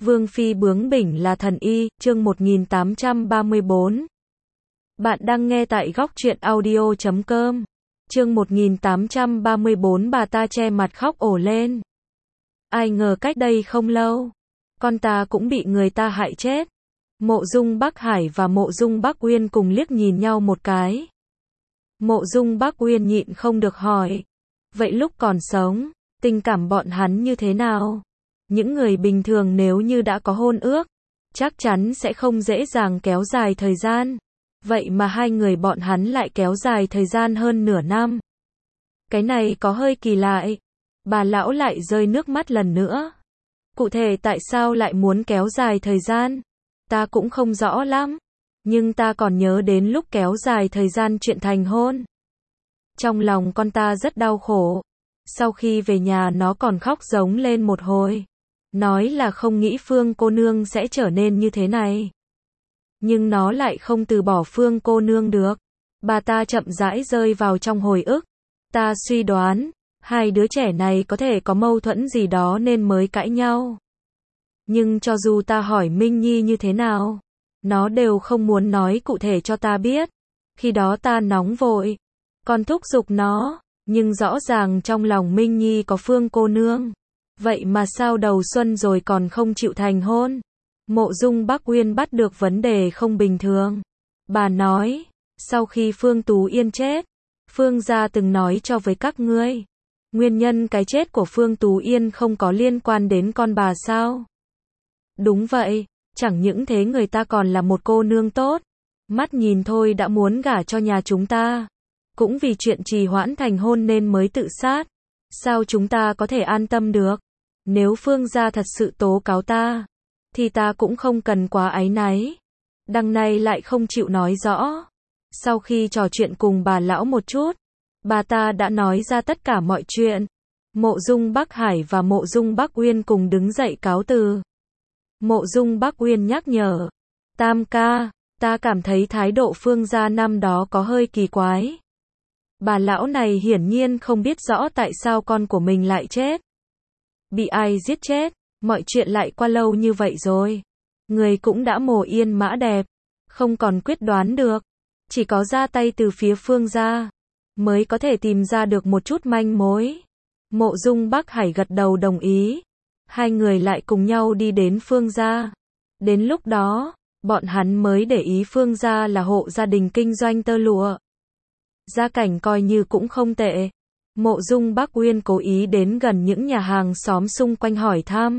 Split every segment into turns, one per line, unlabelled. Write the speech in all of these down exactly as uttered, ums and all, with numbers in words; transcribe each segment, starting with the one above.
Vương phi bướng bỉnh là thần y, chương một nghìn tám trăm ba mươi bốn. Bạn đang nghe tại góc truyện audio chấm com. Chương một nghìn tám trăm ba mươi bốn, bà ta che mặt khóc ồ lên. Ai ngờ cách đây không lâu, con ta cũng bị người ta hại chết. Mộ Dung Bắc Hải và Mộ Dung Bắc Uyên cùng liếc nhìn nhau một cái. Mộ Dung Bắc Uyên nhịn không được hỏi, vậy lúc còn sống, tình cảm bọn hắn như thế nào? Những người bình thường nếu như đã có hôn ước, chắc chắn sẽ không dễ dàng kéo dài thời gian. Vậy mà hai người bọn hắn lại kéo dài thời gian hơn nửa năm. Cái này có hơi kỳ lạ. Bà lão lại rơi nước mắt lần nữa. Cụ thể tại sao lại muốn kéo dài thời gian? Ta cũng không rõ lắm. Nhưng ta còn nhớ đến lúc kéo dài thời gian chuyện thành hôn. Trong lòng con ta rất đau khổ. Sau khi về nhà nó còn khóc giống lên một hồi. Nói là không nghĩ Phương cô nương sẽ trở nên như thế này. Nhưng nó lại không từ bỏ Phương cô nương được. Bà ta chậm rãi rơi vào trong hồi ức. Ta suy đoán, hai đứa trẻ này có thể có mâu thuẫn gì đó nên mới cãi nhau. Nhưng cho dù ta hỏi Minh Nhi như thế nào, nó đều không muốn nói cụ thể cho ta biết. Khi đó ta nóng vội, còn thúc giục nó, nhưng rõ ràng trong lòng Minh Nhi có Phương cô nương. Vậy mà sao đầu xuân rồi còn không chịu thành hôn? Mộ Dung Bắc Uyên bắt được vấn đề không bình thường. Bà nói, sau khi Phương Tú Yên chết, Phương gia từng nói cho với các ngươi. Nguyên nhân cái chết của Phương Tú Yên không có liên quan đến con bà sao? Đúng vậy, chẳng những thế người ta còn là một cô nương tốt. Mắt nhìn thôi đã muốn gả cho nhà chúng ta. Cũng vì chuyện trì hoãn thành hôn nên mới tự sát. Sao chúng ta có thể an tâm được? Nếu Phương gia thật sự tố cáo ta, thì ta cũng không cần quá áy náy. Đằng này lại không chịu nói rõ. Sau khi trò chuyện cùng bà lão một chút, bà ta đã nói ra tất cả mọi chuyện. Mộ Dung Bắc Hải và Mộ Dung Bắc Uyên cùng đứng dậy cáo từ. Mộ Dung Bắc Uyên nhắc nhở, Tam ca, ta cảm thấy thái độ Phương gia năm đó có hơi kỳ quái. Bà lão này hiển nhiên không biết rõ tại sao con của mình lại chết. Bị ai giết chết, mọi chuyện lại qua lâu như vậy rồi. Người cũng đã mồ yên mã đẹp, không còn quyết đoán được. Chỉ có ra tay từ phía Phương gia, mới có thể tìm ra được một chút manh mối. Mộ Dung Bắc Hải gật đầu đồng ý. Hai người lại cùng nhau đi đến Phương gia. Đến lúc đó, bọn hắn mới để ý Phương gia là hộ gia đình kinh doanh tơ lụa. Gia cảnh coi như cũng không tệ. Mộ Dung Bắc Uyên cố ý đến gần những nhà hàng xóm xung quanh hỏi thăm.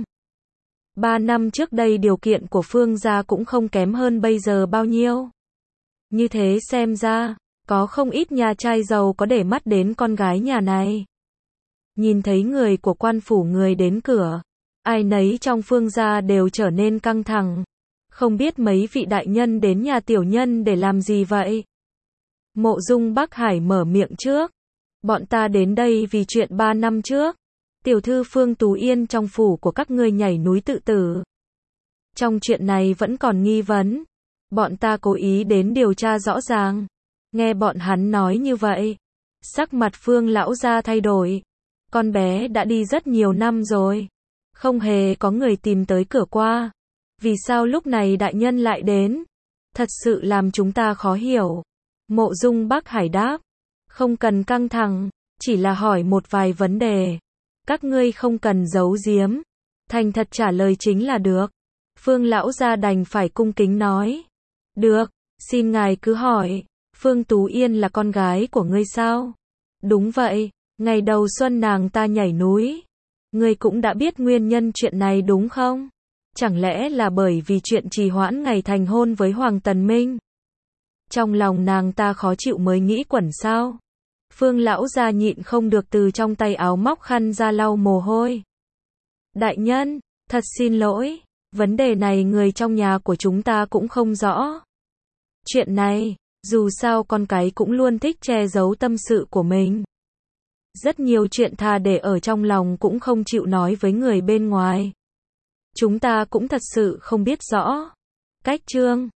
Ba năm trước đây điều kiện của Phương gia cũng không kém hơn bây giờ bao nhiêu. Như thế xem ra, có không ít nhà trai giàu có để mắt đến con gái nhà này. Nhìn thấy người của quan phủ người đến cửa, ai nấy trong Phương gia đều trở nên căng thẳng. Không biết mấy vị đại nhân đến nhà tiểu nhân để làm gì vậy? Mộ Dung Bắc Hải mở miệng trước. Bọn ta đến đây vì chuyện ba năm trước. Tiểu thư Phương Tú Yên trong phủ của các ngươi nhảy núi tự tử. Trong chuyện này vẫn còn nghi vấn. Bọn ta cố ý đến điều tra rõ ràng. Nghe bọn hắn nói như vậy, sắc mặt Phương lão gia thay đổi. Con bé đã đi rất nhiều năm rồi. Không hề có người tìm tới cửa qua. Vì sao lúc này đại nhân lại đến? Thật sự làm chúng ta khó hiểu. Mộ Dung Bắc Hải đáp. Không cần căng thẳng, chỉ là hỏi một vài vấn đề. Các ngươi không cần giấu giếm. Thành thật trả lời chính là được. Phương lão gia đành phải cung kính nói. Được, xin ngài cứ hỏi. Phương Tú Yên là con gái của ngươi sao? Đúng vậy, ngày đầu xuân nàng ta nhảy núi. Ngươi cũng đã biết nguyên nhân chuyện này đúng không? Chẳng lẽ là bởi vì chuyện trì hoãn ngày thành hôn với Hoàng Tần Minh? Trong lòng nàng ta khó chịu mới nghĩ quẩn sao? Phương lão gia nhịn không được từ trong tay áo móc khăn ra lau mồ hôi. Đại nhân, thật xin lỗi, vấn đề này người trong nhà của chúng ta cũng không rõ. Chuyện này, dù sao con cái cũng luôn thích che giấu tâm sự của mình. Rất nhiều chuyện thà để ở trong lòng cũng không chịu nói với người bên ngoài. Chúng ta cũng thật sự không biết rõ. Cách chương